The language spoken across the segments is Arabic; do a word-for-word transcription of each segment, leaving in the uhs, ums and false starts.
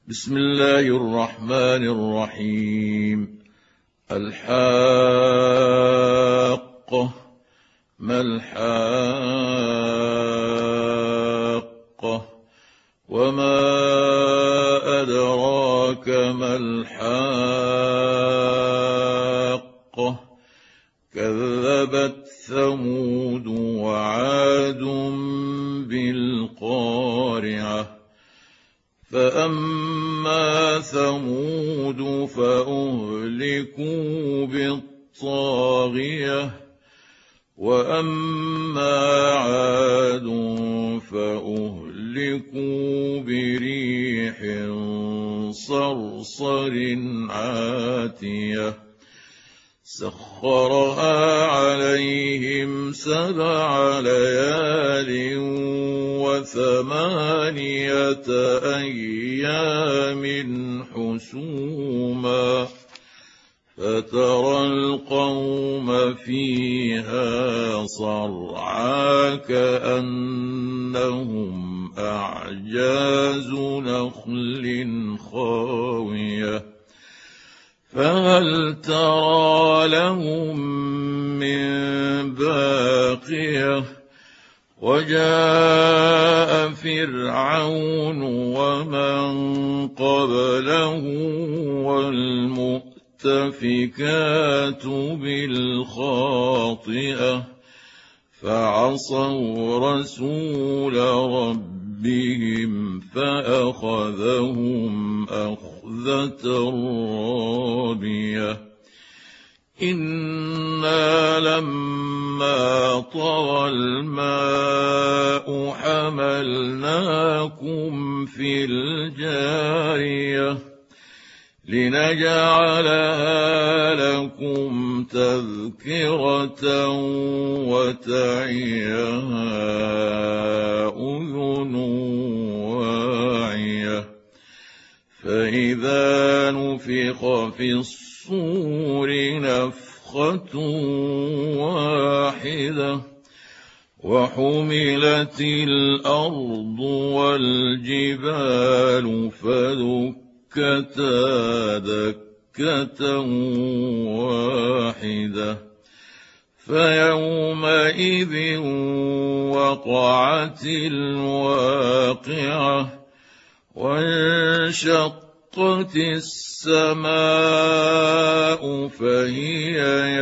بسم الله الرحمن الرحيم. الحاقة. ما الحاقة؟ وما أدراك ما الحاقة؟ كذبت ثمود وعاد بالقارعة. فأما ثمود فأهلكوا بالطاغية، وأما عاد فأهلكوا بريح صرصر عاتية سخرها عليهم سبع ليال وثمانية أيام حسوما، فترى القوم فيها صرعى كأنهم أعجاز نخل خاوية، فهل ترى لهم من باقية؟ وجاء فرعون ومن قبله والمؤتفكات بالخاطئة، فعصوا رسول ربهم فأخذهم أخذة رابية. إنا لما طغى الماء حملناكم في الجارية لنجعلها لكم تذكرة وتعيها أذن واعية. فإذا نفخ في الصور نفخة واحدة، وحملت الأرض والجبال فدكتا دكة واحدة، فيومئذ وقعت الواقعة، وانشقت السماء فهي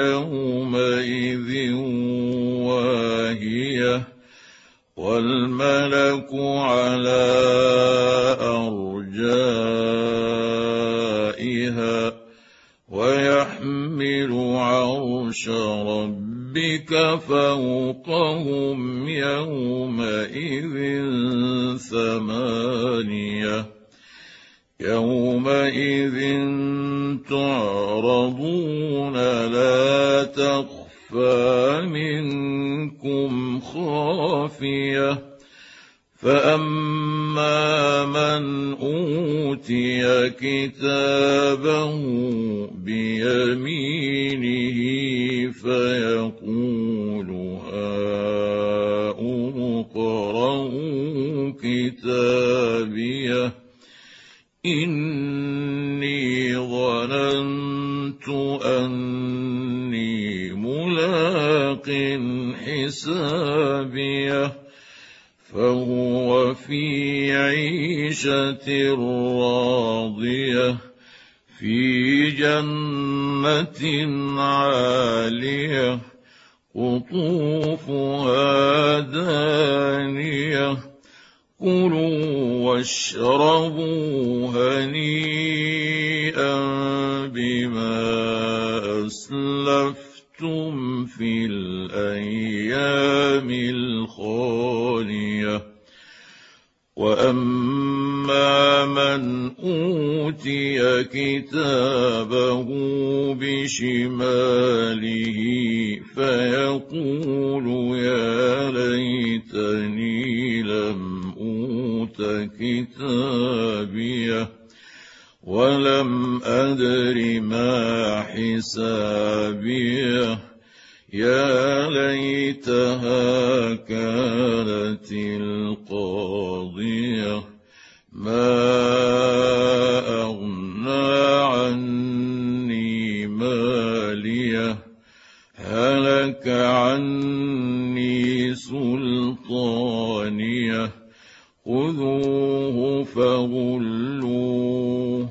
يومئذ واهية، والملك على أرجائها، ويحمل عرش ربك فوقهم يومئذ ثمانية. يومئذ تعرضون لا تخفى منكم خافية، فأما من أوتي كتابه بيمينه فيقول هاؤم اقرءوا كتابيه إني ظننت أني ملاق حسابيه، فهو في عيشة راضية في جنة عالية قطوفها دانية. كلوا واشربوا هنيئا بما أسلفتم في الأيام الخالية. وأما من أوتي كتابه بشماله فيقول يا ليتني لم أوت كتابيه ولم أدر ما حسابيه، يا ليتها كانت القاضية ما كلوه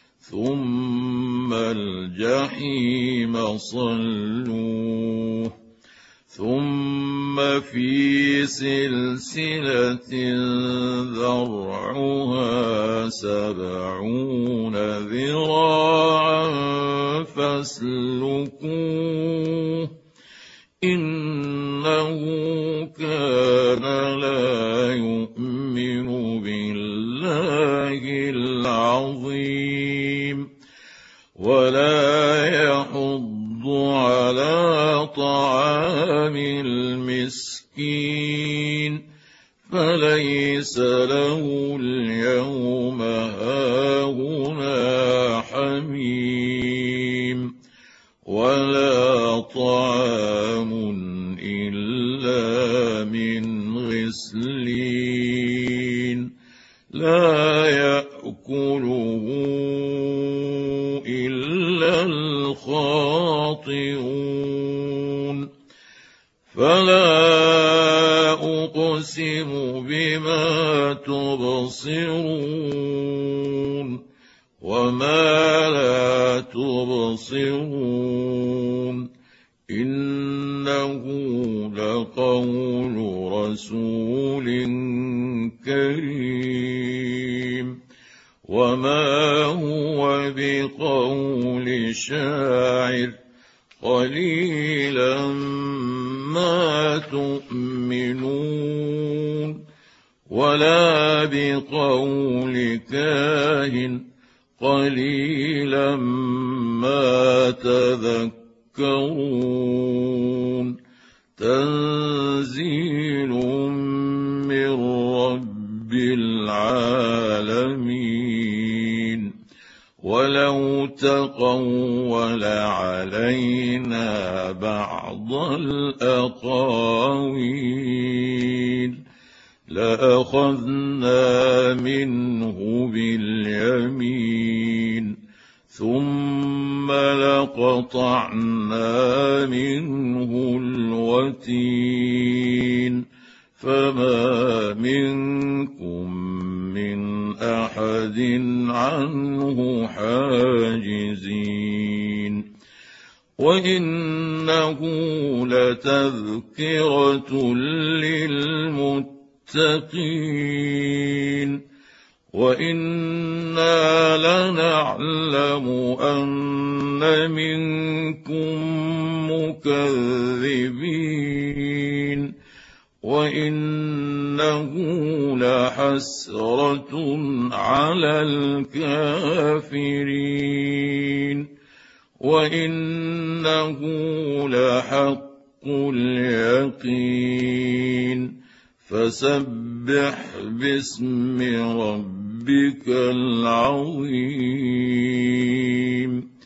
ثم الجحيم صلوه ثم في سلسلة ذرعها سبعون ذراعا فاسلكوه إنه كان لا يؤمن بالله العظيم ولا يحض على طعام المسكين فليس له اليوم هاهنا حميم ولا طعام إلا من غسلين لا يأكله إلا الخاطئون فلا أقسم بما تبصرون وما لا تبصرون إنه لقول رسول كريم وما هو بقول شاعر قليلا ما تؤمنون ولا بقول كاهن قليلا ما تذكرون تنزيل من رب العالمين ولو تقول علينا بعض الأقاويل لأخذنا منه باليمين ثم لقطعنا منه الوتين فما منكم من أحد عنه حاجزين وإنه لتذكرة للمتقين وإنا لنعلم أن منكم مكذبين وإنه لحسرة على الكافرين وإنه لحق اليقين فسبح باسم ربك العظيم